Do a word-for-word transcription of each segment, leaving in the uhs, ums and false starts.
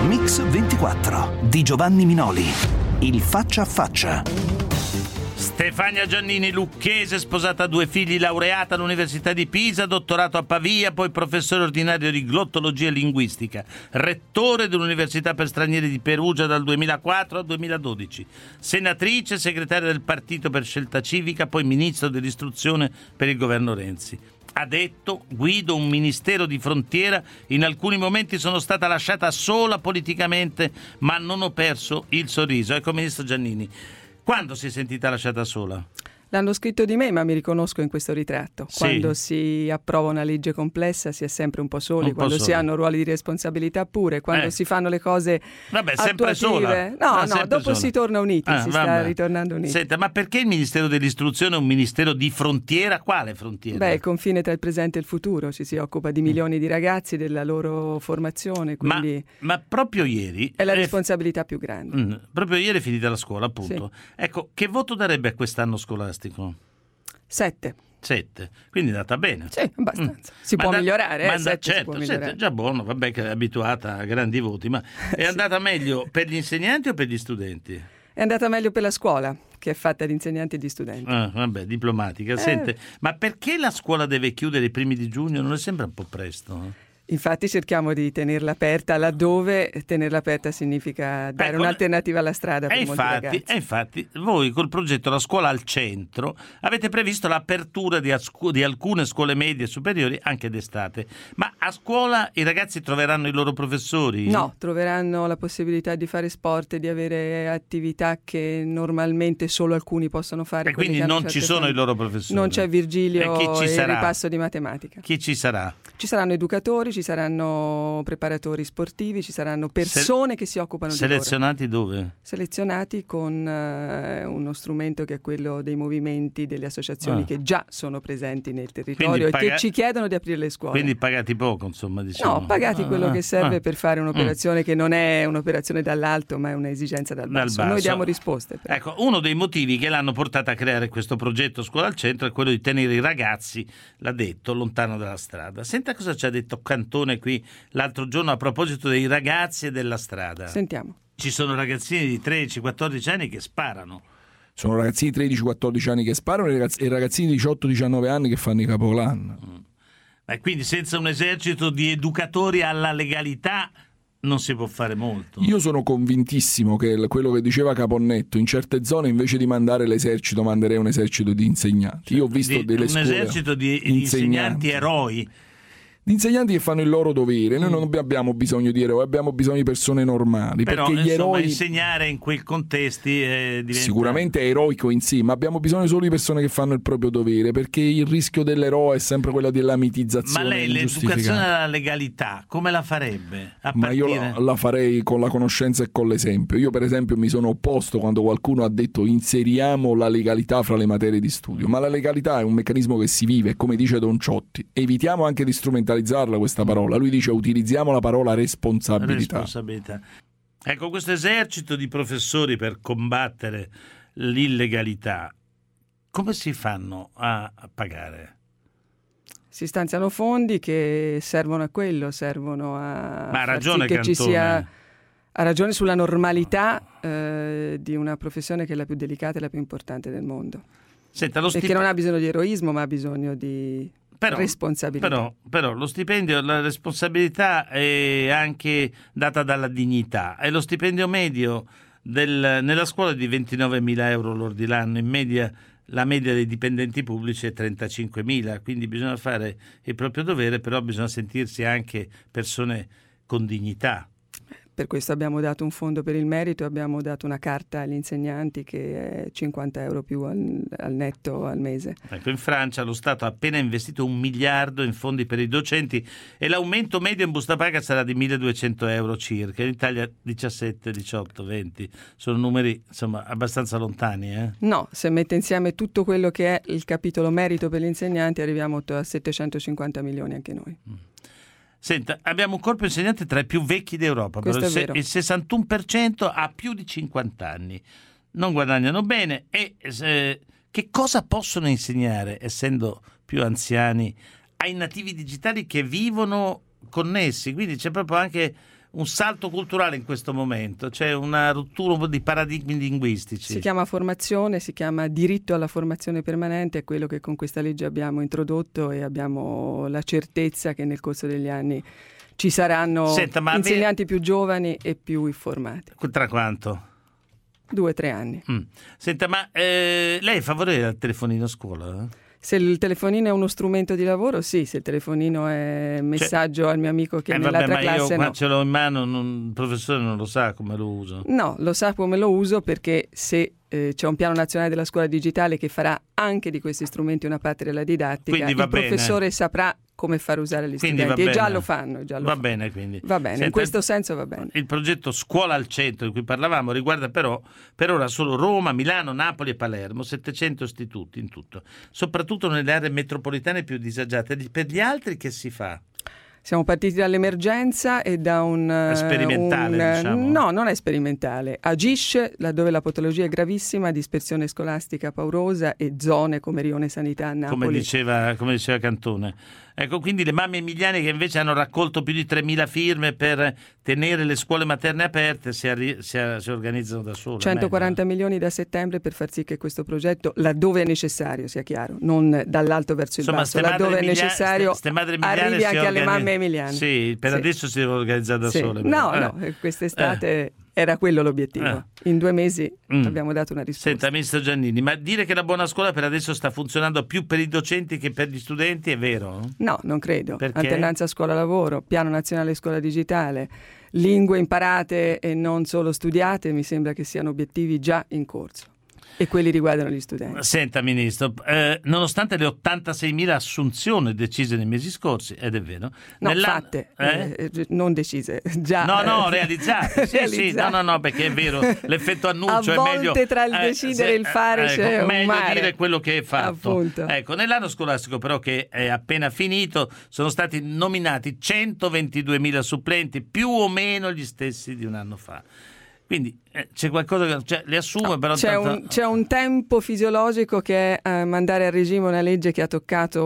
Mix ventiquattro di Giovanni Minoli. Il faccia a faccia. Stefania Giannini, lucchese, sposata, due figli, laureata all'Università di Pisa, dottorato a Pavia, poi professore ordinario di glottologia e linguistica, rettore dell'Università per stranieri di Perugia dal duemilaquattro al duemiladodici, senatrice, segretaria del Partito per Scelta Civica, poi ministro dell'istruzione per il governo Renzi. Ha detto: guido un ministero di frontiera, in alcuni momenti sono stata lasciata sola politicamente, ma non ho perso il sorriso. Ecco, ministro Giannini, quando si è sentita lasciata sola? L'hanno scritto di me, ma mi riconosco in questo ritratto. Sì. Quando si approva una legge complessa si è sempre un po' soli, Un po' quando soli. si hanno ruoli di responsabilità pure, quando Eh. si fanno le cose Vabbè, sempre attuative. sola. No, Ah, no, sempre dopo sola. si torna uniti, Ah, si vabbè. sta ritornando uniti. Senta, ma perché il Ministero dell'Istruzione è un ministero di frontiera? Quale frontiera? Beh, il confine tra il presente e il futuro, ci si occupa di milioni di ragazzi, della loro formazione, ma, quindi ma proprio ieri è la eh, responsabilità più grande. mm, proprio ieri è finita la scuola, appunto. Ecco, che voto darebbe a quest'anno scolastico? Sette. Sette, quindi è andata bene. Sì, abbastanza. Si Ma può da- migliorare, eh? ma da- Sette si certo, può sette migliorare. è già buono, vabbè che è abituata a grandi voti, ma è andata meglio per gli insegnanti o per gli studenti? È andata meglio per la scuola, che è fatta di insegnanti e di studenti. Ah, vabbè, diplomatica. Sente, ma perché la scuola deve chiudere i primi di giugno? Non le sembra un po' presto? Infatti cerchiamo di tenerla aperta laddove tenerla aperta significa dare Ecco, un'alternativa alla strada per E molti infatti, ragazzi. e infatti voi col progetto La Scuola al Centro avete previsto l'apertura di, ascu- di alcune scuole medie e superiori anche d'estate. Ma a scuola i ragazzi troveranno i loro professori? No, troveranno la possibilità di fare sport e di avere attività che normalmente solo alcuni possono fare. E quelli quindi che hanno non ci certe sono famiglie. i loro professori? Non c'è Virgilio E chi ci e il sarà? ripasso di matematica. Chi ci sarà? Ci saranno educatori, ci saranno preparatori sportivi, ci saranno persone Se- che si occupano di loro. Selezionati dove? Selezionati con eh, uno strumento che è quello dei movimenti, delle associazioni Ah. che già sono presenti nel territorio Quindi e paga- che ci chiedono di aprire le scuole. Quindi pagati poco, insomma, diciamo. No, pagati Ah, quello ah, che serve ah. per fare un'operazione che non è un'operazione dall'alto, ma è un'esigenza dal Dal basso. basso. Noi diamo risposte. però. Ecco, uno dei motivi che l'hanno portata a creare questo progetto Scuola al Centro è quello di tenere i ragazzi, l'ha detto, lontano dalla strada. Senta cosa ci ha detto Cantone qui l'altro giorno a proposito dei ragazzi e della strada. Sentiamo. Ci sono ragazzini di tredici quattordici anni che sparano. Sono ragazzini di tredici quattordici anni che sparano e ragazz- e ragazzini di diciotto diciannove anni che fanno i capocolano. E quindi senza un esercito di educatori alla legalità non si può fare molto. Io sono convintissimo che il- quello che diceva Caponnetto, in certe zone invece di mandare l'esercito manderei un esercito di insegnanti. Io ho visto Di- delle un scuole esercito di, di insegnanti eroi. di insegnanti che fanno il loro dovere. Noi non abbiamo bisogno di eroi, abbiamo bisogno di persone normali. Però perché gli insomma eroi insegnare in quei contesti eh, diventa... sicuramente è eroico in sé, ma abbiamo bisogno solo di persone che fanno il proprio dovere, perché il rischio dell'eroe è sempre quello della mitizzazione Ma lei l'educazione ingiustificata. alla legalità come la farebbe? A Ma io partire- la, la farei con la conoscenza e con l'esempio. Io per esempio mi sono opposto quando qualcuno ha detto inseriamo la legalità fra le materie di studio, ma la legalità è un meccanismo che si vive, come dice Don Ciotti. Evitiamo anche di strumentalizzarla questa parola. Lui dice utilizziamo la parola responsabilità. responsabilità. Ecco, questo esercito di professori per combattere l'illegalità, come si fanno a, a pagare? Si stanziano fondi che servono a quello, servono a Ma ha far ragione sì che ci Cantone. sia. Ha ragione sulla normalità eh, di una professione che è la più delicata e la più importante del mondo. Senta, lo E che stipendio... non ha bisogno di eroismo, ma ha bisogno di Però, responsabilità. però, però lo stipendio, la responsabilità è anche data dalla dignità e lo stipendio medio del, nella scuola è di ventinovemila euro lordi l'anno, in media la media dei dipendenti pubblici è trentacinquemila, quindi bisogna fare il proprio dovere, però bisogna sentirsi anche persone con dignità. Per questo abbiamo dato un fondo per il merito, abbiamo dato una carta agli insegnanti che è cinquanta euro più al, al netto al mese. Ecco, in Francia lo Stato ha appena investito un miliardo in fondi per i docenti e l'aumento medio in busta paga sarà di milleduecento euro circa. In Italia diciassette, diciotto, venti. Sono numeri insomma abbastanza lontani. Eh? No, se mette insieme tutto quello che è il capitolo merito per gli insegnanti arriviamo a settecentocinquanta milioni anche noi. Senta, abbiamo un corpo insegnante tra i più vecchi d'Europa, però Questo il, è se- vero. il sessantuno per cento ha più di cinquanta anni, non guadagnano bene e eh, che cosa possono insegnare, essendo più anziani, ai nativi digitali che vivono connessi? Quindi c'è proprio anche un salto culturale in questo momento, c'è una rottura di paradigmi linguistici. Si chiama formazione, si chiama diritto alla formazione permanente, è quello che con questa legge abbiamo introdotto e abbiamo la certezza che nel corso degli anni ci saranno Senta, ma insegnanti più giovani e più informati. Tra quanto? Due o tre anni. Mm. Senta, ma eh, lei è favorevole al telefonino a scuola? Se il telefonino è uno strumento di lavoro, sì. Se il telefonino è messaggio cioè, al mio amico che eh, è nell'altra vabbè, ma classe, io no. qua ce l'ho in mano, non, il professore non lo sa come lo uso. No, lo sa come lo uso perché se eh, c'è un piano nazionale della scuola digitale che farà anche di questi strumenti una parte della didattica, quindi va il bene. professore saprà come far usare gli quindi studenti va e già bene. lo fanno. Già lo va fanno. bene quindi. Va bene, Senta, in questo senso va bene. Il progetto Scuola al Centro di cui parlavamo riguarda però per ora solo Roma, Milano, Napoli e Palermo, settecento istituti in tutto, soprattutto nelle aree metropolitane più disagiate. Per gli altri che si fa? Siamo partiti dall'emergenza e da un... Sperimentale, un, diciamo. No, non è sperimentale. Agisce laddove la patologia è gravissima, dispersione scolastica paurosa e zone come Rione Sanità a Napoli. Come diceva, come diceva Cantone. Ecco, quindi le mamme emiliane che invece hanno raccolto più di tremila firme per tenere le scuole materne aperte si, arri- si, a- si organizzano da sole. centoquaranta meglio. milioni da settembre per far sì che questo progetto, laddove è necessario, sia chiaro, non dall'alto verso il Insomma, basso, ste laddove è madri emilia- necessario, ste- ste madri emiliane arrivi si anche alle organi- mamme emiliane. Sì, per Sì. adesso si deve organizzare da Sì. sole. No, però. no, Eh. quest'estate Eh. era quello l'obiettivo. Eh. In due mesi Mm. abbiamo dato una risposta. Senta, ministro Giannini, ma dire che la buona scuola per adesso sta funzionando più per i docenti che per gli studenti è vero? No, non credo. Perché? Alternanza scuola-lavoro, piano nazionale scuola digitale, lingue imparate e non solo studiate, mi sembra che siano obiettivi già in corso. E quelli riguardano gli studenti. Senta, Ministro, eh, nonostante le ottantaseimila assunzioni decise nei mesi scorsi, ed è vero... No, nell'anno- fatte, eh? eh, non decise, già. No, no, eh, realizzate. Sì, realizzate. sì, no, no, no, perché è vero, l'effetto annuncio A è volte meglio... tra il decidere e il fare ecco, c'è un meglio mare. dire quello che è fatto. Appunto. Ecco, nell'anno scolastico però che è appena finito sono stati nominati centoventiduemila supplenti, più o meno gli stessi di un anno fa. Quindi eh, c'è qualcosa che cioè, le assume, però C'è, tanto... un, c'è un tempo fisiologico che è eh, mandare a regime una legge che ha toccato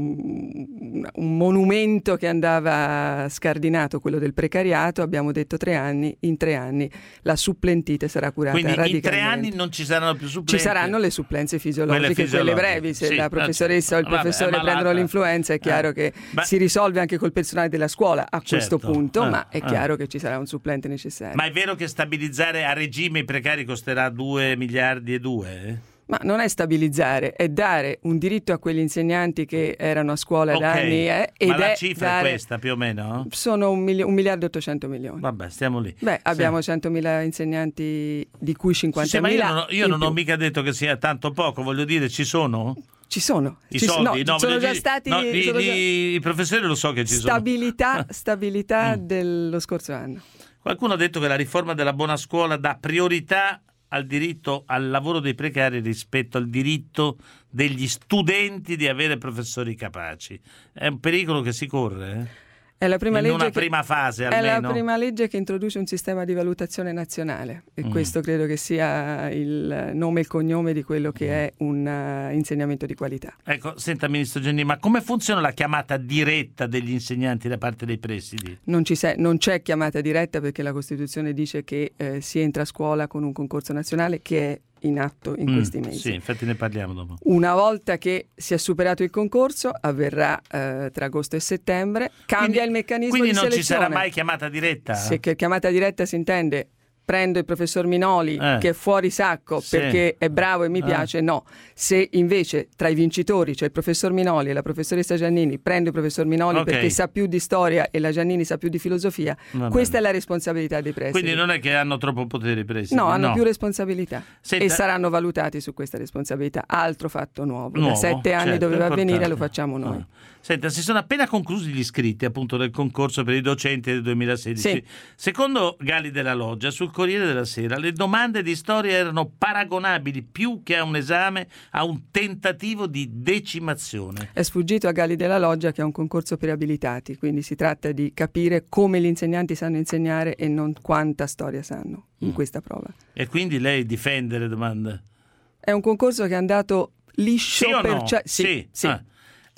un, un monumento che andava scardinato, quello del precariato. Abbiamo detto tre anni, in tre anni la supplentite sarà curata Quindi radicalmente. in tre anni non ci saranno più supplenze? Ci saranno le supplenze fisiologiche, Quelle quelle, fisiologiche. brevi. Se Sì, la professoressa certo. o il professore Vabbè, è prendono malata. l'influenza è chiaro Eh. che Ma- si risolve anche col personale della scuola a questo Certo. punto, Eh, ma è eh. chiaro che ci sarà un supplente necessario. Ma è vero che stabilizzare a regime i precari costerà due miliardi e due? eh? Ma non è stabilizzare, è dare un diritto a quegli insegnanti che erano a scuola da Ok, anni. Eh, ed ma la è cifra dare... è questa più o meno? Sono un, mili- un miliardo e ottocento milioni. Vabbè, stiamo lì. Beh, abbiamo centomila insegnanti, di cui Sì, sì, ma cinquantamila. io non, ho, io in non ho più. mica detto che sia tanto poco, voglio dire, ci sono? Ci sono. I ci soldi? no, No, sono voglio già dire- stati... no, i, sono già- i- i professori lo so che ci Stabilità, stabilità Mm. dello scorso anno. sono. Qualcuno ha detto che la riforma della buona scuola dà priorità al diritto al lavoro dei precari rispetto al diritto degli studenti di avere professori capaci. È un pericolo che si corre? eh? È la prima In legge una che- prima fase È almeno. la prima legge che introduce un sistema di valutazione nazionale e Mm. questo credo che sia il nome e il cognome di quello che è un uh, insegnamento di qualità. Ecco, senta Ministro Giannini, ma come funziona la chiamata diretta degli insegnanti da parte dei presidi? Non, ci se- non c'è chiamata diretta perché la Costituzione dice che eh, si entra a scuola con un concorso nazionale che è in atto in Mm, questi mesi. Sì, infatti ne parliamo dopo. Una volta che si è superato il concorso, avverrà eh, tra agosto e settembre, cambia Quindi- il meccanismo Quindi di non selezione. ci sarà mai chiamata diretta? Se che chiamata diretta si intende prendo il professor Minoli Eh. che è fuori sacco Sì. perché è bravo e mi Eh. piace, no. Se invece tra i vincitori c'è il professor Minoli e la professoressa Giannini, prendo il professor Minoli Ok. perché sa più di storia e la Giannini sa più di filosofia, Va questa bene. è la responsabilità dei presidi. Quindi non è che hanno troppo potere i presidi? No, hanno più responsabilità Senta- e saranno valutati su questa responsabilità. Altro fatto nuovo. Nuovo, da sette anni certo, doveva importante. avvenire, lo facciamo noi. Ah. Senta, si sono appena conclusi gli iscritti appunto del concorso per i docenti del duemilasedici. Sì. Secondo Gali della Loggia, sul Corriere della Sera, le domande di storia erano paragonabili più che a un esame a un tentativo di decimazione. È sfuggito a Gali della Loggia che è un concorso per abilitati, quindi si tratta di capire come gli insegnanti sanno insegnare e non quanta storia sanno in Mm. questa prova. E quindi lei difende le domande? È un concorso che è andato liscio Sì o per no? ce- sì, Sì. sì. Ah.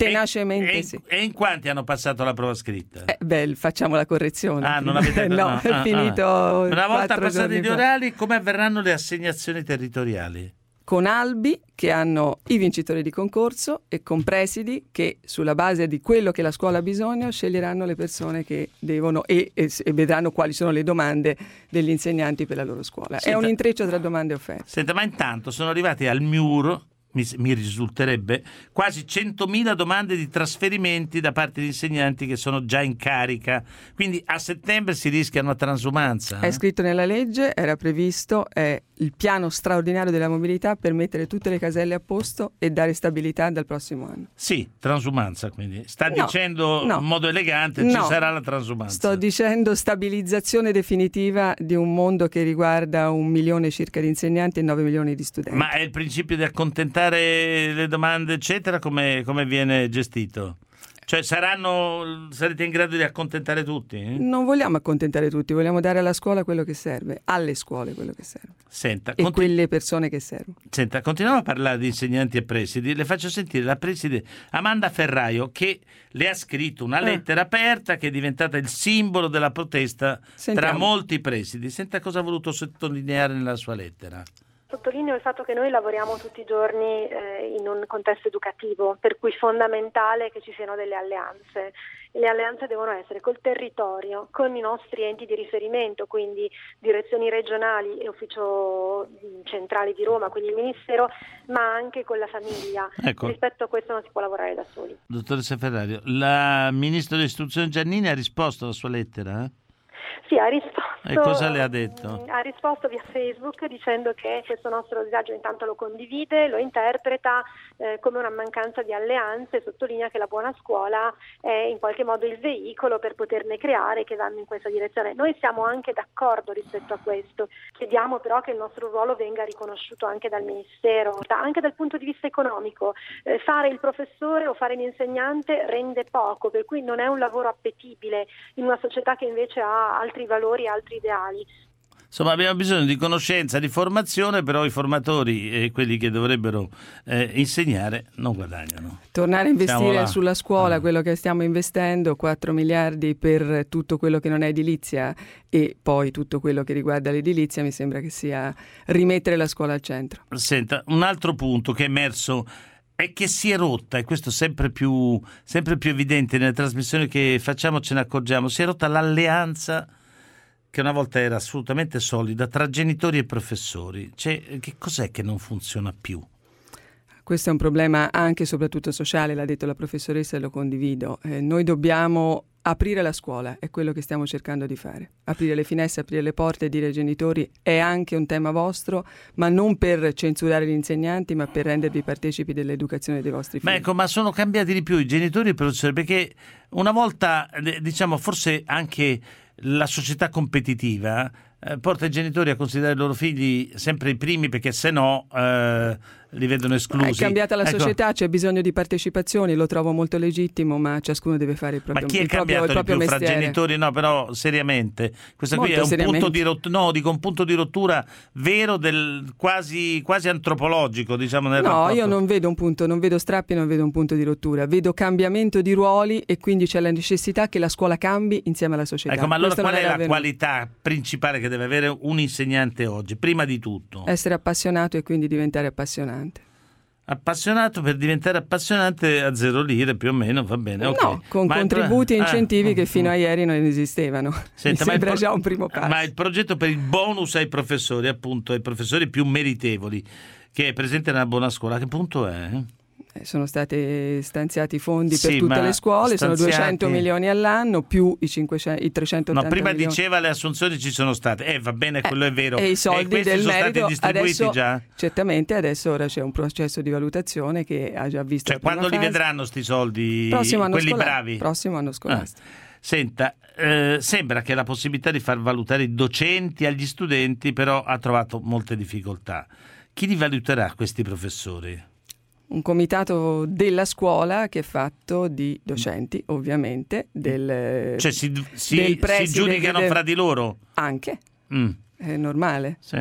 tenacemente e, sì. E in quanti hanno passato la prova scritta? Eh, beh, facciamo la correzione. Ah, non avete no, ah, è ah, finito. Ah. Una volta passati gli fa. orali, come avverranno le assegnazioni territoriali? Con albi che hanno i vincitori di concorso e con presidi che sulla base di quello che la scuola ha bisogno sceglieranno le persone che devono e, e, e vedranno quali sono le domande degli insegnanti per la loro scuola. Senta, è un intreccio tra domande e offerte. Senta, ma intanto sono arrivati al M I U R, mi, mi risulterebbe, quasi centomila domande di trasferimenti da parte di insegnanti che sono già in carica. Quindi a settembre si rischia una transumanza. È eh? scritto nella legge, era previsto, è il piano straordinario della mobilità per mettere tutte le caselle a posto e dare stabilità dal prossimo anno. Sì, transumanza, quindi. Sta No, dicendo no. in modo elegante No. ci sarà la transumanza. Sto dicendo stabilizzazione definitiva di un mondo che riguarda un milione circa di insegnanti e nove milioni di studenti. Ma è il principio di accontentare le domande, eccetera, come, come viene gestito? Cioè saranno, sarete in grado di accontentare tutti? Eh? Non vogliamo accontentare tutti, vogliamo dare alla scuola quello che serve, alle scuole quello che serve. Senta, e conti- quelle persone che servono. Senta, continuiamo a parlare di insegnanti e presidi. Le faccio sentire la preside Amanda Ferraio che le ha scritto una lettera eh. aperta che è diventata il simbolo della protesta Sentiamo. tra molti presidi. Senta cosa ha voluto sottolineare nella sua lettera. Sottolineo il fatto che noi lavoriamo tutti i giorni eh, in un contesto educativo, per cui è fondamentale che ci siano delle alleanze. E le alleanze devono essere col territorio, con i nostri enti di riferimento, quindi direzioni regionali e ufficio centrale di Roma, quindi il Ministero, ma anche con la famiglia. Ecco. Rispetto a questo non si può lavorare da soli. Dottoressa Ferrario, la Ministro dell'Istruzione Giannini ha risposto alla sua lettera? Eh? Sì, ha risposto. E cosa le ha detto? Ha risposto via Facebook dicendo che questo nostro disagio intanto lo condivide, lo interpreta eh, come una mancanza di alleanze, sottolinea che la buona scuola è in qualche modo il veicolo per poterne creare che vanno in questa direzione. Noi siamo anche d'accordo rispetto a questo, chiediamo però che il nostro ruolo venga riconosciuto anche dal Ministero, anche dal punto di vista economico. Eh, fare il professore o fare l'insegnante rende poco, per cui non è un lavoro appetibile in una società che invece ha altri valori, altri ideali. Insomma, abbiamo bisogno di conoscenza, di formazione, però i formatori e quelli che dovrebbero eh, insegnare non guadagnano. Tornare a investire sulla scuola, ah. quello che stiamo investendo, quattro miliardi per tutto quello che non è edilizia e poi tutto quello che riguarda l'edilizia, mi sembra che sia rimettere la scuola al centro. Senta, un altro punto che è emerso è che si è rotta, e questo sempre più, sempre più evidente nelle trasmissioni che facciamo, ce ne accorgiamo, si è rotta l'alleanza che una volta era assolutamente solida tra genitori e professori. Cioè, che cos'è che non funziona più? Questo è un problema anche e soprattutto sociale, l'ha detto la professoressa e lo condivido. Eh, noi dobbiamo aprire la scuola, è quello che stiamo cercando di fare. Aprire le finestre, aprire le porte e dire ai genitori è anche un tema vostro, ma non per censurare gli insegnanti, ma per rendervi partecipi dell'educazione dei vostri figli. Ma ecco, ma sono cambiati di più i genitori e i professori, perché una volta, diciamo, forse anche la società competitiva eh, porta i genitori a considerare i loro figli sempre i primi, perché se no eh, li vedono esclusi. È cambiata la ecco. società, c'è bisogno di partecipazioni, lo trovo molto legittimo, ma ciascuno deve fare il proprio, ma chi è il proprio, cambiato il proprio di più mestiere. fra genitori? No, però seriamente questo qui Molto è un seriamente. punto di rottura, no, dico un punto di rottura vero, del quasi, quasi antropologico, diciamo, nel No, rapporto. io non vedo un punto, non vedo strappi, non vedo un punto di rottura, vedo cambiamento di ruoli e quindi c'è la necessità che la scuola cambi insieme alla società. Ecco, ma allora Questo qual non è la era avvenuto. qualità principale che deve avere un insegnante oggi? Prima di tutto Essere appassionato e quindi diventare appassionante. appassionato, per diventare appassionante a zero lire più o meno, va bene. Okay. No, con Ma il pro- contributi e ah, incentivi mm, che fino mm. a ieri non esistevano. Senta, Mi ma il sembra pro- già un primo passo. Ma il progetto per il bonus ai professori, appunto, ai professori più meritevoli, che è presente nella buona scuola, a che punto è? Eh, Sono stati stanziati fondi Sì, per tutte ma le scuole, sono stanziati- duecento milioni all'anno più i, cinquecento, i trecentottanta No, prima milioni. diceva le assunzioni ci sono state, eh va bene, quello è vero. E i soldi questi del sono merito stati distribuiti adesso, già? certamente adesso ora c'è un processo di valutazione che ha già visto Cioè, la prima quando li fase. vedranno sti soldi, Prossimo anno quelli scola- bravi? Prossimo anno scolastico. Ah. Senta, eh, sembra che la possibilità di far valutare i docenti agli studenti però ha trovato molte difficoltà. Chi li valuterà questi professori? Un comitato della scuola che è fatto di docenti, ovviamente, del, Cioè si, si, del si preside giudicano del- fra di loro? Anche, Mm, è normale. sì.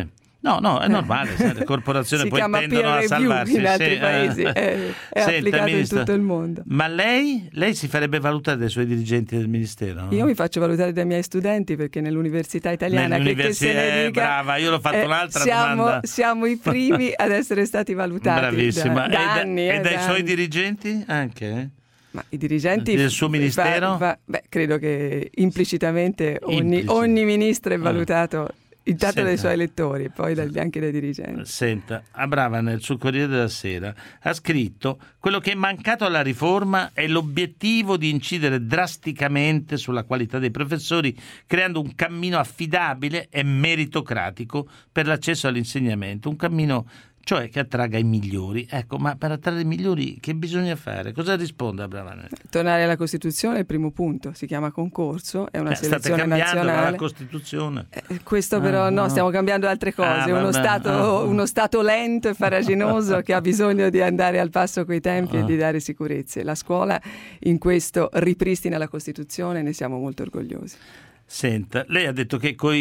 No, no, è normale, sai, le corporazioni poi tendono a salvarsi. In altri sì, paesi eh. è, è Senta, applicato Ministro, in tutto il mondo. Ma lei, lei si farebbe valutare dai suoi dirigenti del Ministero? No? Io mi faccio valutare dai miei studenti, perché nell'università italiana, che, che se ne eh, dica, brava, io l'ho fatto eh, un'altra siamo, domanda. Siamo i primi ad essere stati valutati. Bravissima. Da, da e, anni, da, eh, e dai da suoi anni. dirigenti anche? Ma i dirigenti del suo ministero? Va, va, beh, credo che implicitamente ogni, Implicit. ogni ministro è valutato Ah. intanto Senta. dai suoi elettori, poi dagli, anche dai dirigenti. Senta, Abrava nel suo Corriere della Sera ha scritto: quello che è mancato alla riforma è l'obiettivo di incidere drasticamente sulla qualità dei professori, creando un cammino affidabile e meritocratico per l'accesso all'insegnamento, un cammino cioè che attragga i migliori. Ecco, ma per attrarre i migliori che bisogna fare? Cosa risponde Abravanel? Tornare alla Costituzione è il primo punto, si chiama concorso, è una Cioè, state selezione cambiando nazionale. la Costituzione? Eh, questo però Ah, no, no. stiamo cambiando altre cose, Ah, uno, vabbè. stato, Ah. uno stato lento e farraginoso che ha bisogno di andare al passo coi tempi Ah. e di dare sicurezze. La scuola in questo ripristina la Costituzione e ne siamo molto orgogliosi. Senta, lei ha detto che con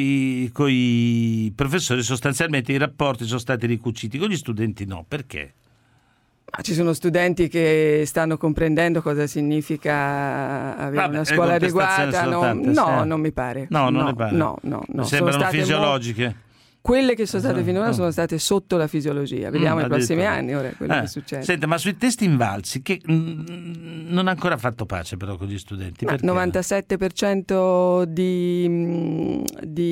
i professori sostanzialmente i rapporti sono stati ricuciti, con gli studenti no, perché? Ma ci sono studenti che stanno comprendendo cosa significa avere Vabbè, una le scuola contestazioni adeguata. sono Non, tante, no, sì. non mi pare. No, non no, ne pare. No, no, no. Mi sembrano Sono state fisiologiche. mo- Quelle che sono state Esatto. finora sono state sotto la fisiologia. Vediamo Mm, i prossimi addirittura. anni ora quello Eh, che succede. Senta, ma sui testi invalsi, che mm, non ha ancora fatto pace però con gli studenti. Ma perché? novantasette per cento di, mh,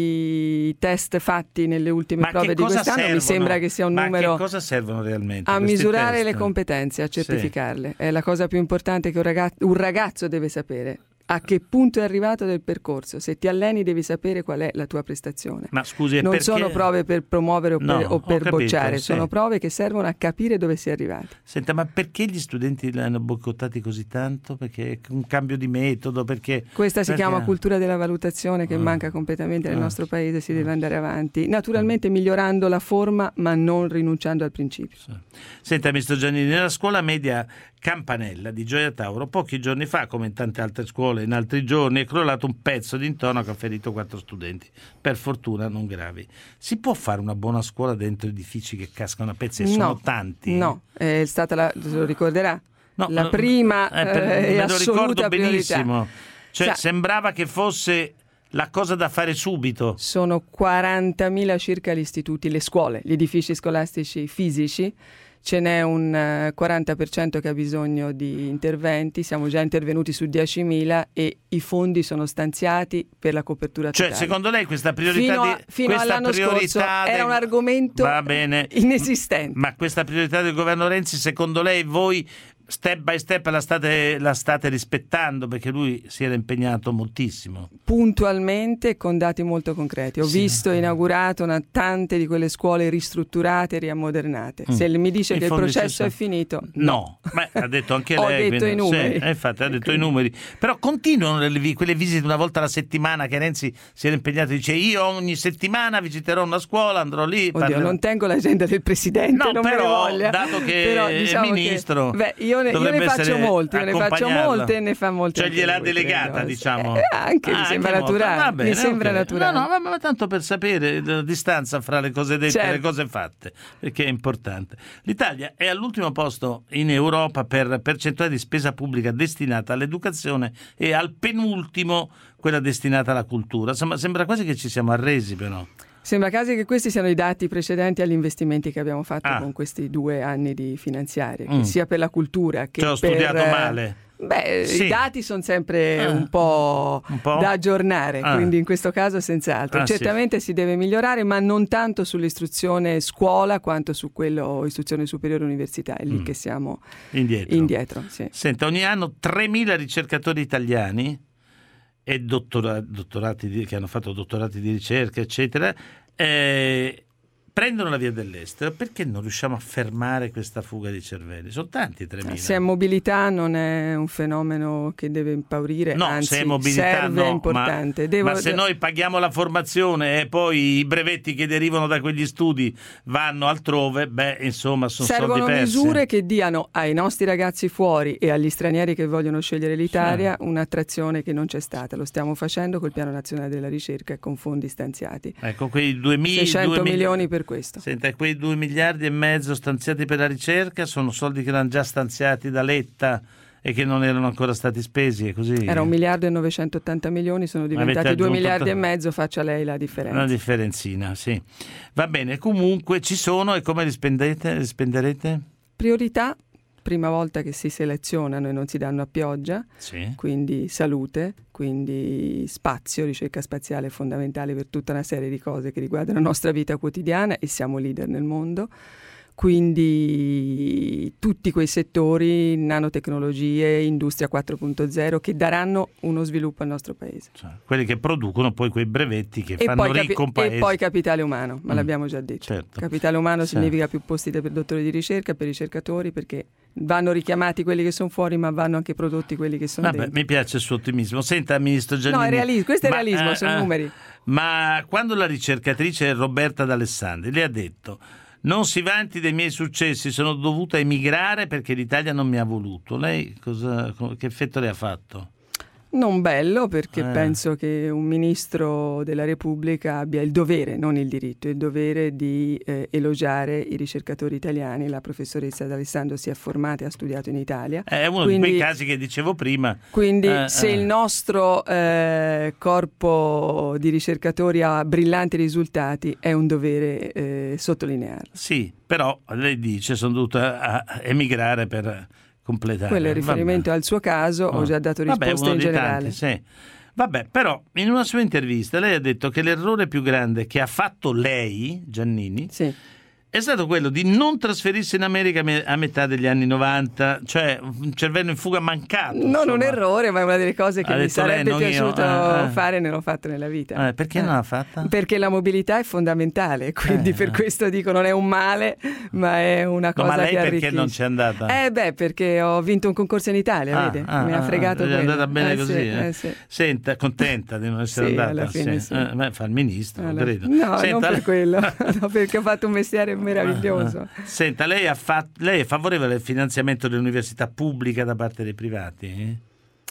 di test fatti nelle ultime Ma prove che di cosa quest'anno servono? mi sembra che sia un Ma numero che cosa servono realmente a questi misurare test? le competenze, a Sì. certificarle. È la cosa più importante che un ragazzo, un ragazzo deve sapere. A che punto è arrivato del percorso? Se ti alleni devi sapere qual è la tua prestazione. Ma scusi, e non perché... sono prove per promuovere o No, per, o ho per capito, bocciare, sì. sono prove che servono a capire dove si è arrivati. Senta, ma perché gli studenti li hanno boicottati così tanto? Perché è un cambio di metodo? Perché Questa si perché- chiama cultura della valutazione che Ah. manca completamente nel Ah. nostro paese, si deve andare avanti, naturalmente migliorando la forma ma non rinunciando al principio. Senta, mister Giannini, nella scuola media Campanella di Gioia Tauro, pochi giorni fa, come in tante altre scuole in altri giorni, è crollato un pezzo di intonaco che ha ferito quattro studenti, per fortuna non gravi. Si può fare una buona scuola dentro edifici che cascano a pezzi? E sono No, tanti? no, è stata la, lo ricorderà? No, la no, prima eh, per- eh, e me lo ricordo assoluta benissimo. priorità. Cioè, Sa- sembrava che fosse la cosa da fare subito. Sono quarantamila circa gli istituti, le scuole, gli edifici scolastici fisici. Ce n'è un eh, quaranta per cento che ha bisogno di interventi, siamo già intervenuti su diecimila e i fondi sono stanziati per la copertura Cioè, totale. secondo lei questa priorità Fino, a, di fino questa all'anno priorità scorso era del- un argomento Va bene. inesistente. Ma questa priorità del governo Renzi, secondo lei, voi step by step la state, la state rispettando? Perché lui si era impegnato moltissimo. Puntualmente con dati molto concreti. Ho Sì. visto inaugurato una, tante di quelle scuole ristrutturate e riammodernate. Mm. Se mi dice I che il fondi processo ci sono. è finito, No, Beh, ha detto anche Ho lei. detto quindi- i numeri. Sì, eh, infatti ha detto i numeri. Però continuano le vi- quelle visite una volta alla settimana che Renzi si era impegnato. Dice: io ogni settimana visiterò una scuola, andrò lì. Oddio, parlerò. non tengo l'agenda del presidente, No, non me ne però, voglia. dato che Però, è diciamo ministro, che, beh, io ne, io dovrebbe ne faccio essere molte, io ne faccio accompagnarla. molte e ne fa molte. Cioè anche gliel'ha lui, delegata, credo. diciamo. Eh, anche, Ah, mi sembra anche molto. naturale. Va bene, mi sembra ok. naturale. No, no, ma, ma tanto per sapere la distanza fra le cose dette e Certo. le cose fatte, perché è importante. L'Italia è all'ultimo posto in Europa per percentuale di spesa pubblica destinata all'educazione e al penultimo quella destinata alla cultura. Insomma, sembra quasi che ci siamo arresi, però. Sembra quasi che questi siano i dati precedenti agli investimenti che abbiamo fatto Ah. con questi due anni di finanziarie, che Mm. sia per la cultura che Cioè, ho per... studiato male. Beh, Sì. i dati sono sempre Ah. un, po Un po'? da aggiornare, Ah. quindi in questo caso senz'altro. Ah, sì. Certamente si deve migliorare, ma non tanto sull'istruzione scuola quanto su quello istruzione superiore università. È lì Mm. che siamo Indietro. indietro. Sì. Senta, ogni anno tremila ricercatori italiani e dottora- dottorati di- che hanno fatto dottorati di ricerca, eccetera, eh, prendono la via dell'estero. Perché non riusciamo a fermare questa fuga di cervelli? Sono tanti tremila. Se è mobilità non è un fenomeno che deve impaurire, No, anzi se è mobilità serve, no, è importante. ma, Devo- ma se noi paghiamo la formazione e poi i brevetti che derivano da quegli studi vanno altrove, beh, insomma, sono Servono soldi persi. misure che diano ai nostri ragazzi fuori e agli stranieri che vogliono scegliere l'Italia un'attrazione che non c'è stata. Lo stiamo facendo col Piano Nazionale della Ricerca e con fondi stanziati. Ecco, quei duemila seicento milioni per per questo. Senta, quei due miliardi e mezzo stanziati per la ricerca sono soldi che erano già stanziati da Letta e che non erano ancora stati spesi, è così? Era un miliardo e novecentottanta milioni, sono diventati due miliardi e mezzo, faccia lei la differenza. Una differenzina, sì. Va bene, comunque ci sono, e come li spendete, li spenderete? Priorità, prima volta che si selezionano e non si danno a pioggia, sì. Quindi salute, quindi spazio, ricerca spaziale è fondamentale per tutta una serie di cose che riguardano la nostra vita quotidiana e siamo leader nel mondo. Quindi tutti quei settori, nanotecnologie, industria quattro punto zero, che daranno uno sviluppo al nostro paese. Cioè, quelli che producono poi quei brevetti che e fanno poi ricco capi- un paese. E poi capitale umano, ma mm. l'abbiamo già detto. Certo. Capitale umano sì. significa più posti per dottori di ricerca, per ricercatori, perché vanno richiamati quelli che sono fuori, ma vanno anche prodotti quelli che sono Vabbè, dentro. mi piace il suo ottimismo. Senta, Ministro Giannini. No, è realismo, questo è ma, realismo, eh, sono eh, numeri. Ma quando la ricercatrice Roberta D'Alessandri le ha detto: non si vanti dei miei successi, sono dovuta emigrare perché l'Italia non mi ha voluto. Lei cosa, che effetto le ha fatto? Non bello, perché Eh. penso che un ministro della Repubblica abbia il dovere, non il diritto, il dovere di eh, elogiare i ricercatori italiani. La professoressa D'Alessandro si è formata e ha studiato in Italia. È uno quindi, di quei casi che dicevo prima. Quindi Eh, se eh. il nostro eh, corpo di ricercatori ha brillanti risultati, è un dovere eh, sottolinearlo. Sì, però lei dice sono dovuta a- emigrare per completare. Quello è riferimento Vabbè. al suo caso, ho già dato risposte Vabbè, uno in di generale. Tanti, sì. Vabbè, però in una sua intervista lei ha detto che l'errore più grande che ha fatto lei, Giannini, Sì. è stato quello di non trasferirsi in America me- a metà degli anni novanta, cioè un cervello in fuga mancato. Non insomma. un errore, ma è una delle cose che Ha mi detto lei, sarebbe non io. piaciuto Eh, eh. fare, non l'ho fatto nella vita. Eh, perché non l'ha fatta? Perché la mobilità è fondamentale, quindi Eh, per eh. questo dico non è un male, ma è una No, cosa ma lei che perché arricchisce. non c'è andata? Eh beh, perché ho vinto un concorso in Italia, Ah, vede? ah, Mi ha ah, fregato è quello. andata bene Eh, così, sì, eh? eh, sì. Senta, contenta di non essere Sì, andata? alla fine sì. Eh, beh, fa il ministro, Alla- credo. No, Senta, non per quello, no, perché ho fatto un mestiere meraviglioso. Senta, lei, ha fatto, lei è favorevole al finanziamento dell'università pubblica da parte dei privati?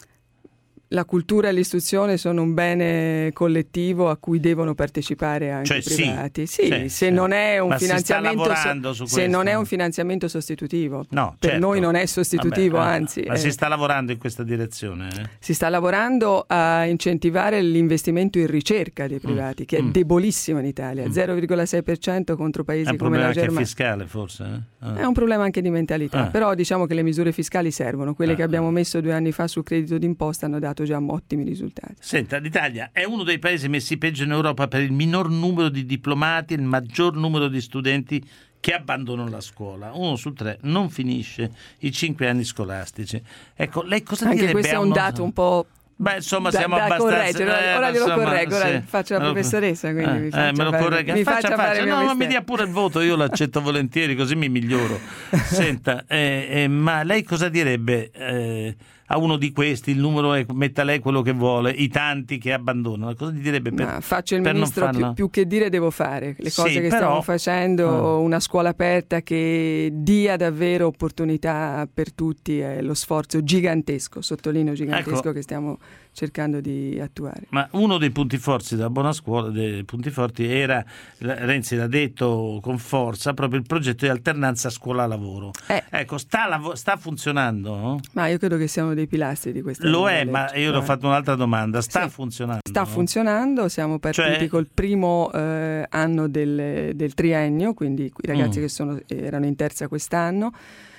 La cultura e l'istruzione sono un bene collettivo a cui devono partecipare anche Cioè, i privati. sì, Sì, sì, se sì. non è un Ma si sta finanziamento lavorando su se questo? non è un finanziamento sostitutivo. No, per certo. noi non è sostitutivo, Vabbè, eh, anzi. Ma eh, si sta lavorando in questa direzione? Eh? si sta lavorando a incentivare l'investimento in ricerca dei privati, che è Mm. debolissimo in Italia, zero virgola sei per cento contro paesi È un come problema la anche Germania. fiscale, forse? Eh? Ah. È un problema anche di mentalità, Ah. però diciamo che le misure fiscali servono. Quelle Ah. che abbiamo messo due anni fa sul credito d'imposta hanno dato già ottimi risultati. Senta, l'Italia è uno dei paesi messi peggio in Europa per il minor numero di diplomati e il maggior numero di studenti che abbandonano la scuola. Uno su tre non finisce i cinque anni scolastici. Ecco, lei cosa Anche direbbe questo è a un uno- dato un po'. Beh, insomma, da, siamo da abbastanza... correggere. Ora, eh, ora glielo insomma, correggo, ora sì. faccio la Me lo- professoressa, quindi eh, mi eh, faccia me lo fare- corregga. mi Faccia, faccia faccia. fare il mio No, ma mi mestiere. dia pure il voto, io l'accetto volentieri, così mi miglioro. Senta, eh, eh, ma lei cosa direbbe eh, a uno di questi? Il numero è, metta lei quello che vuole, i tanti che abbandonano. Cosa gli direbbe per, Ma faccio il per non ministro, farlo? più, più che dire devo fare le cose Sì, che però- stiamo facendo, Ah. una scuola aperta che dia davvero opportunità per tutti, è lo sforzo gigantesco, sottolineo gigantesco, Ecco. che stiamo cercando di attuare. Ma uno dei punti forti della buona scuola, dei punti forti era, Renzi l'ha detto con forza, proprio il progetto di alternanza scuola-lavoro. Eh. Ecco, sta, lav- sta funzionando? No? Ma io credo che sia uno dei pilastri di questa Lo nuova è, legge. ma io le ho Eh. fatto un'altra domanda. Sta Sì. funzionando? Sta funzionando, siamo partiti Cioè- col primo eh, anno del, del triennio, quindi i ragazzi Mm. che sono, erano in terza quest'anno.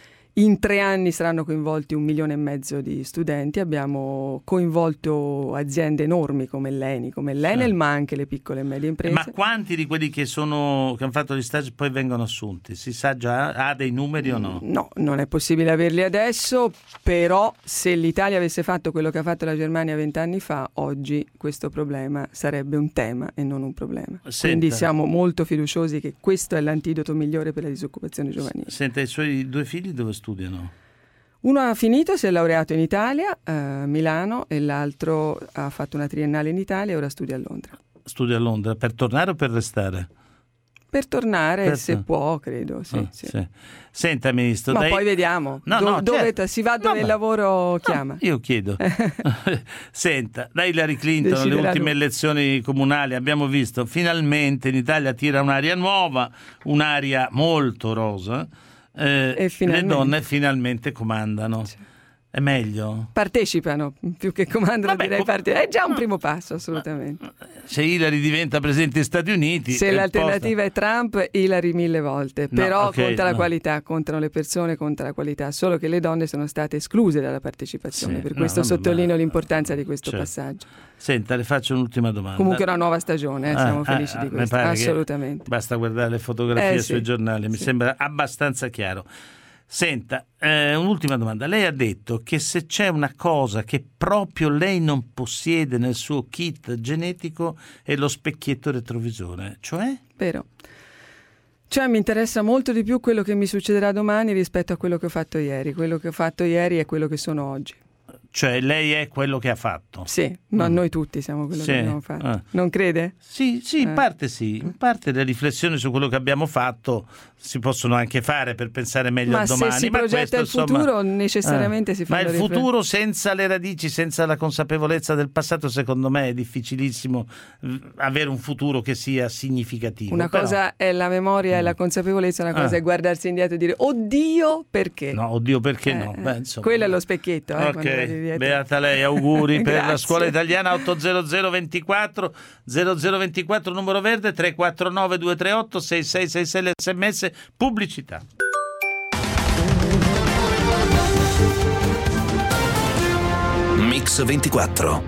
In tre anni saranno coinvolti un milione e mezzo di studenti. Abbiamo coinvolto aziende enormi come l'Eni, come l'Enel, Sì. ma anche le piccole e medie imprese. Ma quanti di quelli che, sono, che hanno fatto gli stage poi vengono assunti? Si sa già? Ha dei numeri o no? No, non è possibile averli adesso, però se l'Italia avesse fatto quello che ha fatto la Germania vent'anni fa, oggi questo problema sarebbe un tema e non un problema. Senta. Quindi siamo molto fiduciosi che questo è l'antidoto migliore per la disoccupazione giovanile. Senta, i suoi due figli dove studiano? Uno ha finito, si è laureato in Italia, a Milano, e l'altro ha fatto una triennale in Italia e ora studia a Londra. Studia a Londra per tornare o per restare? Per tornare, Per se to- può, credo. Sì, Ah, sì. sì. Senta, Ministro, Ma dai... poi vediamo. No, Do- no, dove certo. si va dove No, il ma- lavoro No, chiama. io chiedo. Senta, da Hillary Clinton alle Deciderà ultime lui. elezioni comunali abbiamo visto finalmente in Italia tira un'aria nuova, un'aria molto rosa. Eh, E le finalmente. donne finalmente comandano. Sì. È meglio? Partecipano, più che comandano, Vabbè, direi com- partecipano. È già un primo passo, assolutamente. Se Hillary diventa presidente degli Stati Uniti... Se è l'alternativa è Trump, Hillary mille volte. No, Però ok, conta la no. qualità, contano le persone, conta la qualità. Solo che le donne sono state escluse dalla partecipazione. Sì, per no, questo vabbè, sottolineo ma- l'importanza di questo certo. passaggio. Senta, le faccio un'ultima domanda. Comunque una nuova stagione, eh, siamo Ah, felici ah, di mi questo. pare che Assolutamente. Basta guardare le fotografie Eh, sui sì. giornali, mi Sì. sembra abbastanza chiaro. Senta, eh, un'ultima domanda. Lei ha detto che se c'è una cosa che proprio lei non possiede nel suo kit genetico è lo specchietto retrovisore, cioè? Vero. Cioè mi interessa molto di più quello che mi succederà domani rispetto a quello che ho fatto ieri. Quello che ho fatto ieri è quello che sono oggi. Cioè lei è quello che ha fatto? Sì, ma Mm. noi tutti siamo quello Sì. che abbiamo fatto. Ah. Non crede? Sì, sì, in Eh. parte sì. In parte le riflessioni su quello che abbiamo fatto si possono anche fare per pensare meglio Ma a se domani. si progetta questo, il insomma, futuro, necessariamente eh. si Ma fanno il rifle- futuro senza le radici, senza la consapevolezza del passato, secondo me è difficilissimo eh, avere un futuro che sia significativo. Una Però- cosa è la memoria e la consapevolezza, una cosa Ah. è guardarsi indietro e dire oddio perché? No, oddio, perché no? Eh, Beh, insomma. quello è lo specchietto. Eh, Ok, quando guardi dietro. beata lei, auguri per la Grazie. scuola italiana. Otto zero zero ventiquattro zero zero ventiquattro numero verde, tre quattro nove due tre otto sei sei sei sei l'sms, pubblicità. Mix ventiquattro.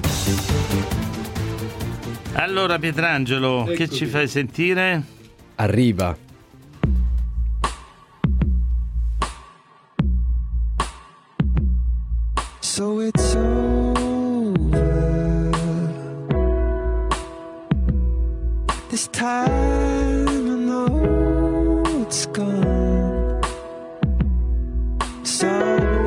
Allora Pietrangelo, che ci fai sentire? Arriva. So it's over. This time I know it's gone. So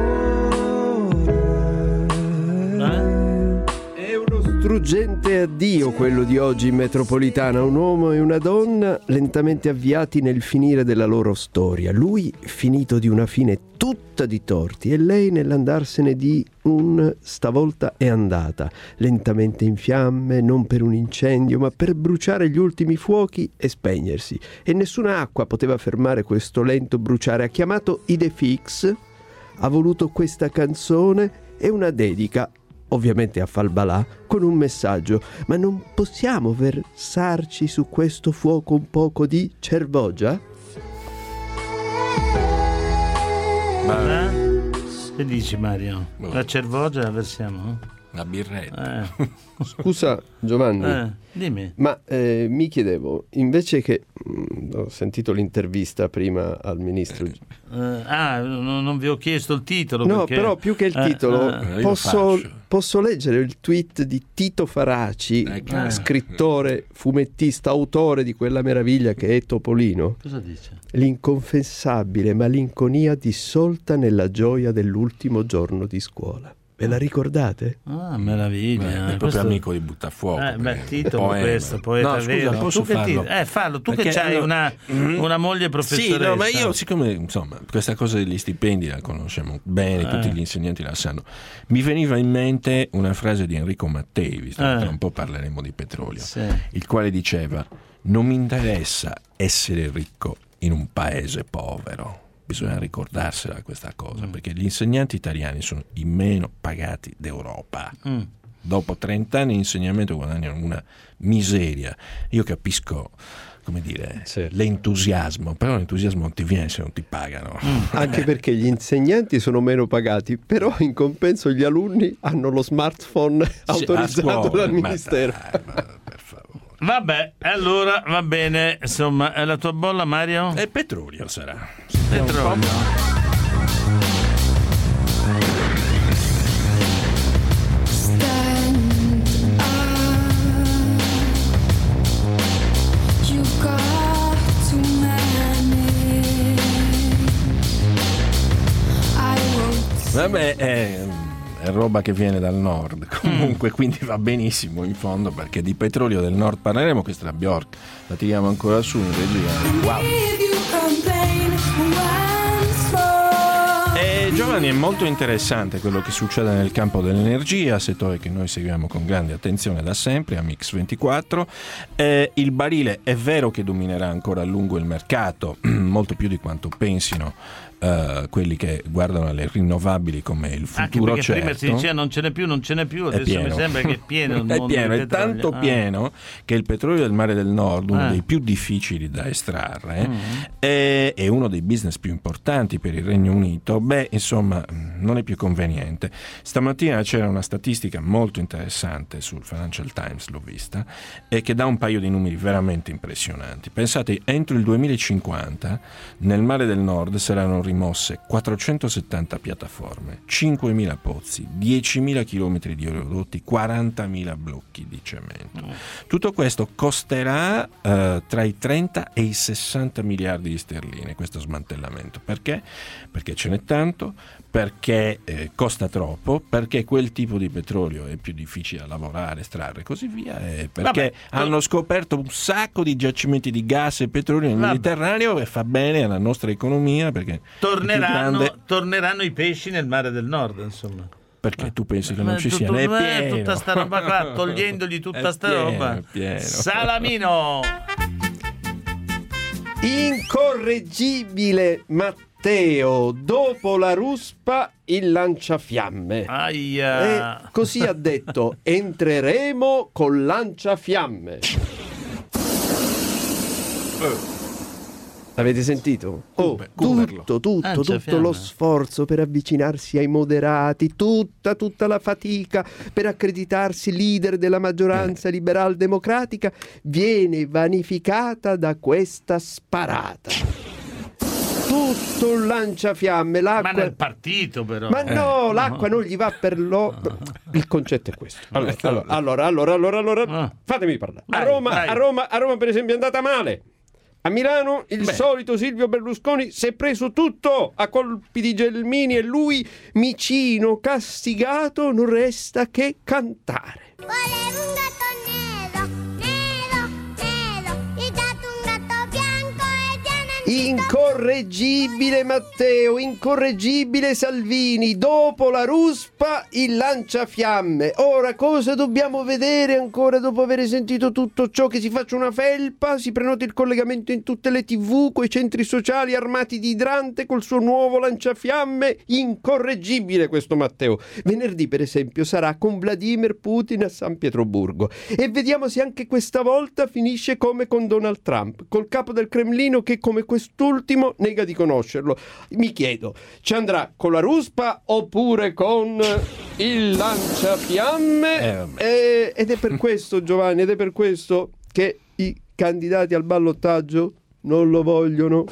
È uno struggente addio quello di oggi in metropolitana. Un uomo e una donna lentamente avviati nel finire della loro storia. Lui finito di una fine tutta di torti e lei nell'andarsene di un stavolta è andata, lentamente in fiamme, non per un incendio ma per bruciare gli ultimi fuochi e spegnersi. E nessuna acqua poteva fermare questo lento bruciare. Ha chiamato Idefix, ha voluto questa canzone e una dedica, ovviamente a Falbalà, con un messaggio: ma non possiamo versarci su questo fuoco un poco di cervogia? Ma che dici Mario? La cervogia la versiamo? La birretta. Eh, Scusa Giovanni, eh, dimmi. ma eh, mi chiedevo, invece che mh, ho sentito l'intervista prima al ministro, Eh, ah, non, non vi ho chiesto il titolo. no, perché- però più che il Eh, titolo eh, io lo posso, faccio. posso leggere il tweet di Tito Faraci, Ecco. scrittore, fumettista, autore di quella meraviglia che è Topolino? Cosa dice? L'inconfessabile malinconia dissolta nella gioia dell'ultimo giorno di scuola. Ve la ricordate? Ah, meraviglia. Beh, è proprio Questo- amico di Buttafuoco. Eh, beh, perché- Titolo poema. questo, poeta No, scusa, vero. posso Tu che farlo? ti- eh, fallo, tu Perché, che hai allora, una, una moglie professoressa. Sì, no, ma io siccome insomma questa cosa degli stipendi la conosciamo bene, tutti Eh. gli insegnanti la sanno, mi veniva in mente una frase di Enrico Mattei, visto che Eh. tra un po' parleremo di petrolio, Sì. il quale diceva: non mi interessa essere ricco in un paese povero. Bisogna ricordarsela questa cosa, Mm. perché gli insegnanti italiani sono i meno pagati d'Europa. Mm. Dopo trenta anni di insegnamento guadagnano una miseria. Io capisco, come dire, Certo. l'entusiasmo, però l'entusiasmo non ti viene se non ti pagano. Anche perché gli insegnanti sono meno pagati, però in compenso gli alunni hanno lo smartphone Sì, autorizzato a scuola, dal ma ministero. dai, ma per favore. Vabbè, allora va bene. Insomma, è la tua bolla, Mario? E petrolio sarà. Petrolio. You've got too many. I wrote Vabbè, eh, è roba che viene dal nord comunque, mm. quindi va benissimo in fondo, perché di petrolio del nord parleremo. Questa è la Bjork, la tiriamo ancora su in regia. Wow. E Giovanni, è molto interessante quello che succede nel campo dell'energia, settore che noi seguiamo con grande attenzione da sempre a Mix ventiquattro. Eh, il barile è vero che dominerà ancora a lungo il mercato, molto più di quanto pensino Uh, quelli che guardano alle rinnovabili come il futuro. Anche perché certo. prima si diceva non ce n'è più, non ce n'è più, adesso mi sembra che è pieno il è mondo pieno, del è tanto ah. pieno che il petrolio del Mare del Nord, uno ah. dei più difficili da estrarre, mm. è, è uno dei business più importanti per il Regno Unito. Beh, insomma, non è più conveniente. Stamattina c'era una statistica molto interessante sul Financial Times, l'ho vista, e che dà un paio di numeri veramente impressionanti. Pensate, entro il duemilacinquanta nel Mare del Nord saranno rimosse quattrocentosettanta piattaforme, cinquemila pozzi, diecimila chilometri di oleodotti, quarantamila blocchi di cemento. Tutto questo costerà eh, tra i trenta e i sessanta miliardi di sterline, questo smantellamento. Perché? Perché ce n'è tanto, perché eh, costa troppo, perché quel tipo di petrolio è più difficile da lavorare, estrarre e così via, e perché Vabbè, hanno scoperto un sacco di giacimenti di gas e petrolio nel Vabbè. Mediterraneo, e fa bene alla nostra economia, perché torneranno, grande... torneranno i pesci nel Mare del Nord, insomma. Perché tu pensi che non ci tutto, sia? È eh, pieno. Tutta sta roba qua, togliendogli tutta è sta pieno, roba. È pieno. Salamino! Incorreggibile Matteo, dopo la ruspa il lanciafiamme. Aia. E così ha detto: entreremo col lanciafiamme. Avete sentito? Oh, tutto, tutto, tutto lo sforzo per avvicinarsi ai moderati, tutta, tutta la fatica per accreditarsi leader della maggioranza eh. liberal democratica viene vanificata da questa sparata. Tutto un lanciafiamme, l'acqua... Ma nel partito però. Ma no, l'acqua non gli va per lo... Il concetto è questo. Allora, allora, allora, allora, allora, allora fatemi parlare. A Roma, a Roma, a Roma per esempio è andata male. A Milano il Beh. solito Silvio Berlusconi si è preso tutto a colpi di Gelmini e lui, micino, castigato, non resta che cantare. Volevo un gatto nero, nero, nero, gli dato un gatto bianco e viene... Incorreggibile Matteo, incorreggibile Salvini, dopo la ruspa il lanciafiamme. Ora cosa dobbiamo vedere ancora dopo aver sentito tutto ciò? Che si faccia una felpa, si prenota il collegamento in tutte le tv, coi centri sociali armati di idrante col suo nuovo lanciafiamme. Incorreggibile questo Matteo. Venerdì per esempio sarà con Vladimir Putin a San Pietroburgo e vediamo se anche questa volta finisce come con Donald Trump, col capo del Cremlino che come quest'ultimo nega di conoscerlo. Mi chiedo, ci andrà con la ruspa oppure con il lanciafiamme? Eh, eh, ed è per questo, Giovanni, ed è per questo che i candidati al ballottaggio non lo vogliono.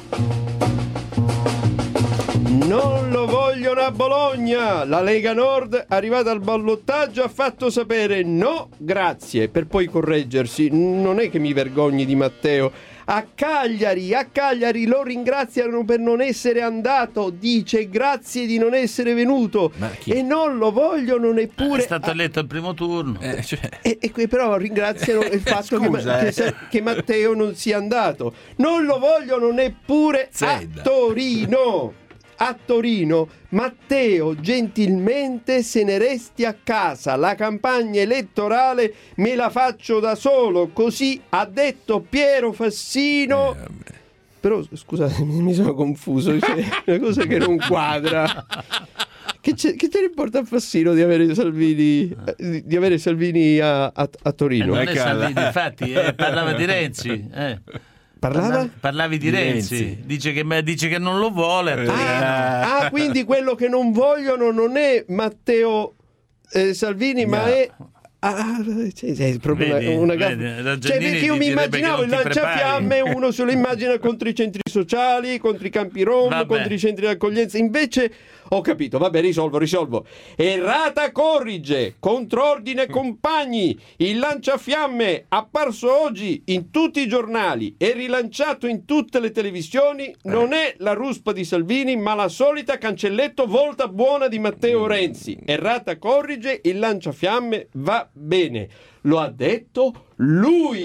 Non lo vogliono a Bologna. La Lega Nord, arrivata al ballottaggio, ha fatto sapere no, grazie, per poi correggersi. Non è che mi vergogni di Matteo. A Cagliari, a Cagliari lo ringraziano per non essere andato, dice grazie di non essere venuto e non lo vogliono neppure. È stato eletto al primo turno. Eh, cioè... e, e però ringraziano il fatto Scusa, che, eh. che Matteo non sia andato. Non lo vogliono neppure Zedda. a Torino. A Torino, Matteo gentilmente se ne resti a casa, la campagna elettorale me la faccio da solo, così ha detto Piero Fassino. Eh, Però scusate, mi sono confuso, c'è una cosa che non quadra. Che, che te ne importa a Fassino di avere Salvini, di avere Salvini a, a, a Torino? Eh, non è Salvini, infatti, eh, parlava di Renzi. Eh. Parlava? Parlavi di Renzi, Renzi. Dice, che, dice che non lo vuole. Ah, ah, quindi quello che non vogliono non è Matteo eh, Salvini, no. ma è. Ah, cioè, è proprio vedi, una, una vedi, cioè, perché io mi immaginavo il lanciafiamme, uno se lo immagina contro i centri sociali, contro i campi rom, Vabbè. contro i centri di accoglienza. Invece ho capito, vabbè, risolvo, risolvo. Errata corrige, contrordine compagni, il lanciafiamme apparso oggi in tutti i giornali e rilanciato in tutte le televisioni non è la ruspa di Salvini, ma la solita cancelletto volta buona di Matteo Renzi. Errata corrige, il lanciafiamme va bene. Lo ha detto lui.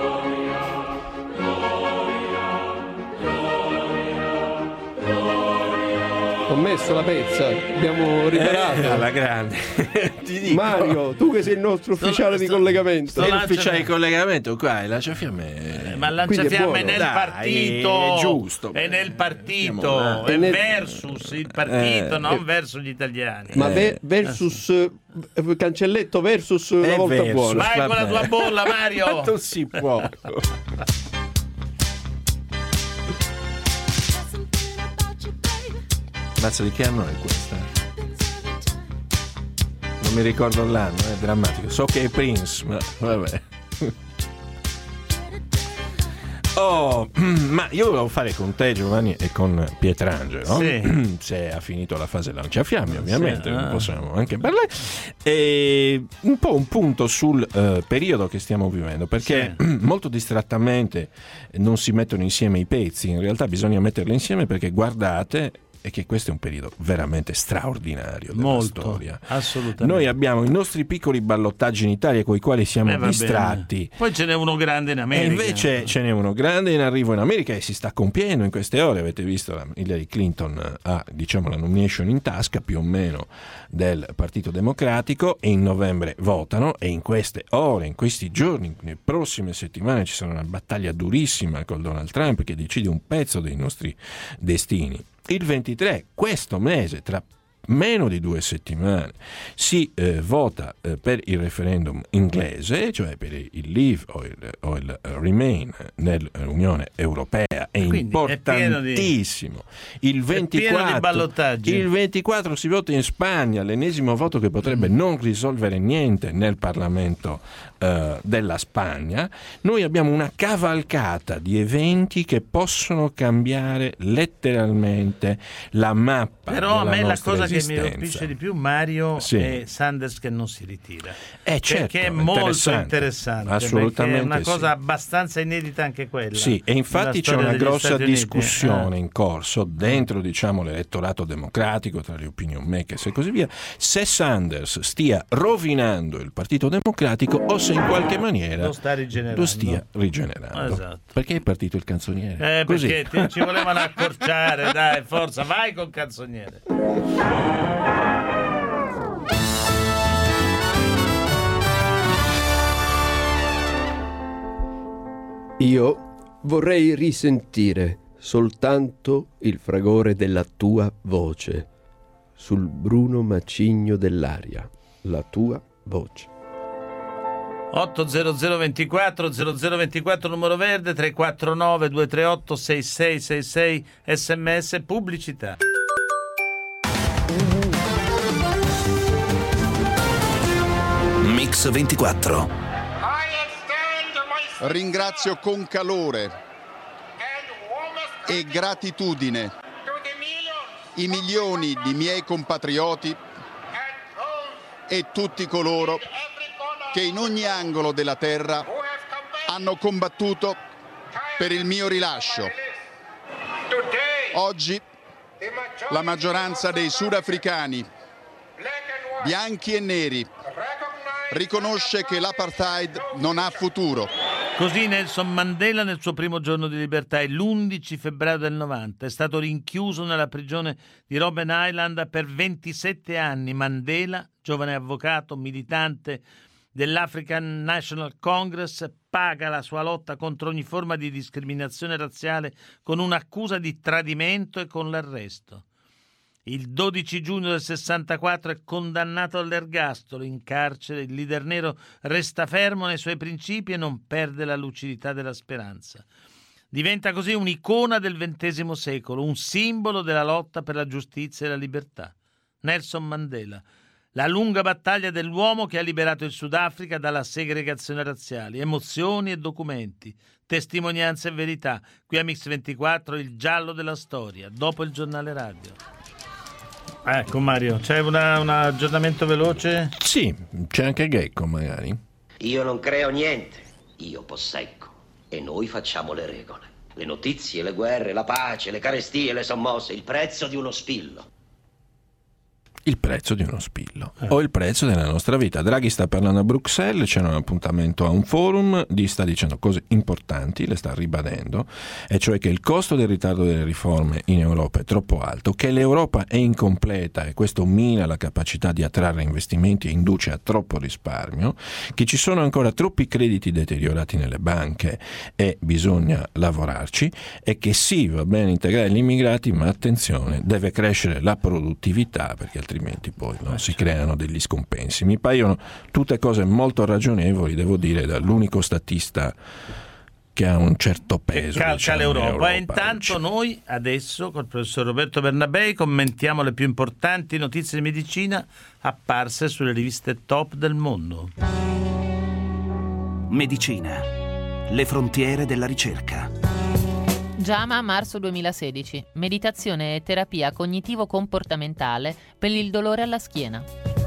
Ho messo la pezza, abbiamo riparato. Eh, alla grande. Ti dico. Mario, tu che sei il nostro ufficiale sto- di collegamento. sto- È lancia- l'ufficiale di collegamento qua, il lanciafiamme. Eh, Ma il Quindi è lanciafiamme è buono. nel Dai, partito, è giusto. è nel partito, Siamo là. è È nel- versus il partito, Eh, non eh. verso gli italiani. Ma Eh. ve- versus eh, cancelletto versus una È volta versus. buona. Vai con la vabbè. tua bolla, Mario. Ma non si può. Mazza, di che anno è questa? Non mi ricordo l'anno, è drammatico. So che è Prince, ma vabbè. Oh, ma io volevo fare con te, Giovanni, e con Pietrangelo. Sì. Se ha finito la fase lanciafiamme, ovviamente, Sì, ne ah. possiamo anche parlare. E un po' un punto sul eh, periodo che stiamo vivendo, perché molto distrattamente non si mettono insieme i pezzi. In realtà bisogna metterli insieme perché guardate. E che questo è un periodo veramente straordinario della Molto, storia. assolutamente. Noi abbiamo i nostri piccoli ballottaggi in Italia con i quali siamo Eh, va distratti. bene. Poi ce n'è uno grande in E America. invece ce n'è uno grande in arrivo in America e si sta compiendo in queste ore. Avete visto, la Hillary Clinton ha, diciamo, la nomination in tasca più o meno del Partito Democratico e in novembre votano, e in queste ore, in questi giorni, nelle prossime settimane ci sarà una battaglia durissima con Donald Trump che decide un pezzo dei nostri destini. Il ventitré, questo mese, tra meno di due settimane, si eh, vota eh, per il referendum inglese, cioè per il Leave o il, o il Remain nell'Unione Europea. È Quindi importantissimo. Il pieno di ventiquattro, ballottaggi. il ventiquattro si vota in Spagna, l'ennesimo voto che potrebbe non risolvere niente nel Parlamento eh, della Spagna. Noi abbiamo una cavalcata di eventi che possono cambiare letteralmente la mappa. Però a della me la nostra cosa che mi esistenza. colpisce di più, Mario, Sì. è Sanders che non si ritira. Eh, certo, perché è molto interessante. interessante. Assolutamente perché è una sì. cosa abbastanza inedita anche quella. Sì, e infatti nella c'è storia una degli grossa Stati Uniti. discussione Ah. in corso dentro, diciamo, l'elettorato democratico, tra gli opinion makers e così via, se Sanders stia rovinando il Partito Democratico o se in qualche maniera Lo sta rigenerando. lo stia rigenerando. Esatto. Perché è partito il canzoniere? Eh, Così. perché ti- ci volevano accorciare, dai, forza, vai col canzoniere. Io vorrei risentire soltanto il fragore della tua voce sul bruno macigno dell'aria, la tua voce. otto zero zero ventiquattro zero zero ventiquattro numero verde, tre quattro nove due tre otto sei sei sei sei, sms, pubblicità. Mix ventiquattro. Ringrazio con calore e gratitudine i milioni di miei compatrioti e tutti coloro che in ogni angolo della terra hanno combattuto per il mio rilascio. Oggi la maggioranza dei sudafricani, bianchi e neri, riconosce che l'apartheid non ha futuro. Così Nelson Mandela nel suo primo giorno di libertà, l'undici febbraio del novanta, è stato rinchiuso nella prigione di Robben Island per ventisette anni. Mandela, giovane avvocato, militante dell'African National Congress, paga la sua lotta contro ogni forma di discriminazione razziale con un'accusa di tradimento e con l'arresto. Il dodici giugno del sessantaquattro è condannato all'ergastolo. In carcere il leader nero resta fermo nei suoi principi e non perde la lucidità della speranza. Diventa così un'icona del ventesimo secolo, un simbolo della lotta per la giustizia e la libertà. Nelson Mandela. La lunga battaglia dell'uomo che ha liberato il Sudafrica dalla segregazione razziale. Emozioni e documenti, testimonianze e verità. Qui a Mix ventiquattro il giallo della storia, dopo il giornale radio. Ecco Mario, c'è una, un aggiornamento veloce? Sì, c'è anche Gecko magari. Io non creo niente, io possecco. E noi facciamo le regole. Le notizie, le guerre, la pace, le carestie, le sommosse, il prezzo di uno spillo. Il prezzo di uno spillo eh. o il prezzo della nostra vita. Draghi sta parlando a Bruxelles, c'è un appuntamento a un forum, gli sta dicendo cose importanti, le sta ribadendo, e cioè che il costo del ritardo delle riforme in Europa è troppo alto, che l'Europa è incompleta e questo mina la capacità di attrarre investimenti e induce a troppo risparmio, che ci sono ancora troppi crediti deteriorati nelle banche e bisogna lavorarci, e che sì, va bene integrare gli immigrati, ma attenzione, deve crescere la produttività, perché altrimenti poi no, si creano degli scompensi. Mi paiono tutte cose molto ragionevoli, devo dire, dall'unico statista che ha un certo peso. Calca diciamo, l'Europa. E intanto oggi. Noi adesso col professor Roberto Bernabei commentiamo le più importanti notizie di medicina apparse sulle riviste top del mondo. Medicina. Le frontiere della ricerca. JAMA marzo duemilasedici. Meditazione e terapia cognitivo-comportamentale per il dolore alla schiena.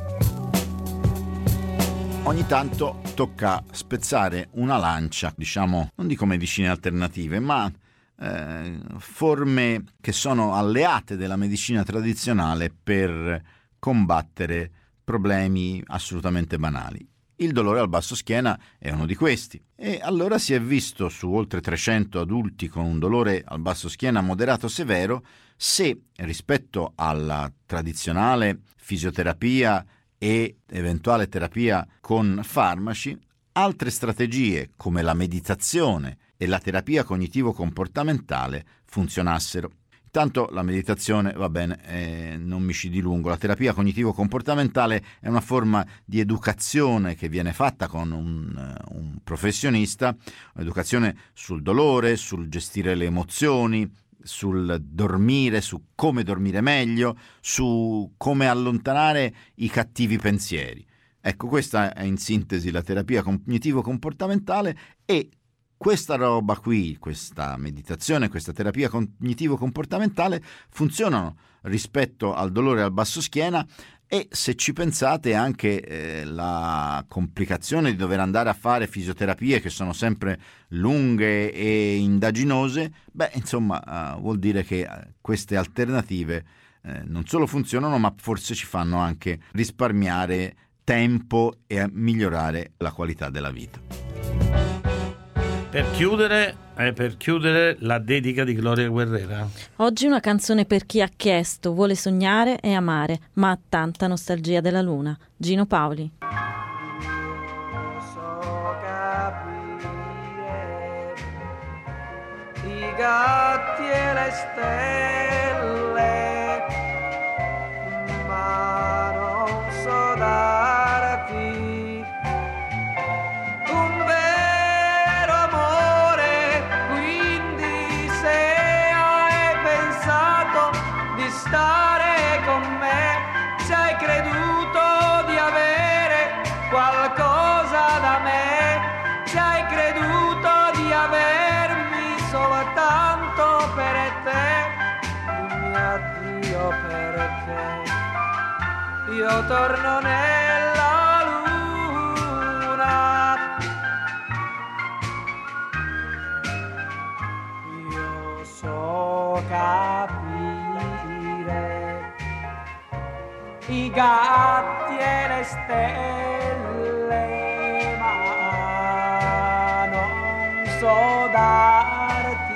Ogni tanto tocca spezzare una lancia, diciamo, non dico medicine alternative, ma eh, forme che sono alleate della medicina tradizionale per combattere problemi assolutamente banali. Il dolore al basso schiena è uno di questi, e allora si è visto su oltre trecento adulti con un dolore al basso schiena moderato severo se rispetto alla tradizionale fisioterapia e eventuale terapia con farmaci, altre strategie come la meditazione e la terapia cognitivo-comportamentale funzionassero. Tanto la meditazione, va bene, eh, non mi ci dilungo. La terapia cognitivo-comportamentale è una forma di educazione che viene fatta con un, un professionista, un'educazione sul dolore, sul gestire le emozioni, sul dormire, su come dormire meglio, su come allontanare i cattivi pensieri. Ecco, questa è in sintesi la terapia cognitivo-comportamentale, e questa roba qui, questa meditazione, questa terapia cognitivo-comportamentale funzionano rispetto al dolore al basso schiena, e se ci pensate anche eh, la complicazione di dover andare a fare fisioterapie che sono sempre lunghe e indaginose, beh insomma uh, vuol dire che queste alternative eh, non solo funzionano, ma forse ci fanno anche risparmiare tempo e migliorare la qualità della vita. Per chiudere, eh, per chiudere la dedica di Gloria Guerrera. Oggi una canzone per chi ha chiesto, vuole sognare e amare, ma ha tanta nostalgia della luna. Gino Paoli. So capire i gatti e le stelle, ma non so darti stare con me. Se hai creduto di avere qualcosa da me, se hai creduto di avermi soltanto per te, dimmi addio perché io torno nella luna. Io so capire i gatti e le stelle, ma non so darti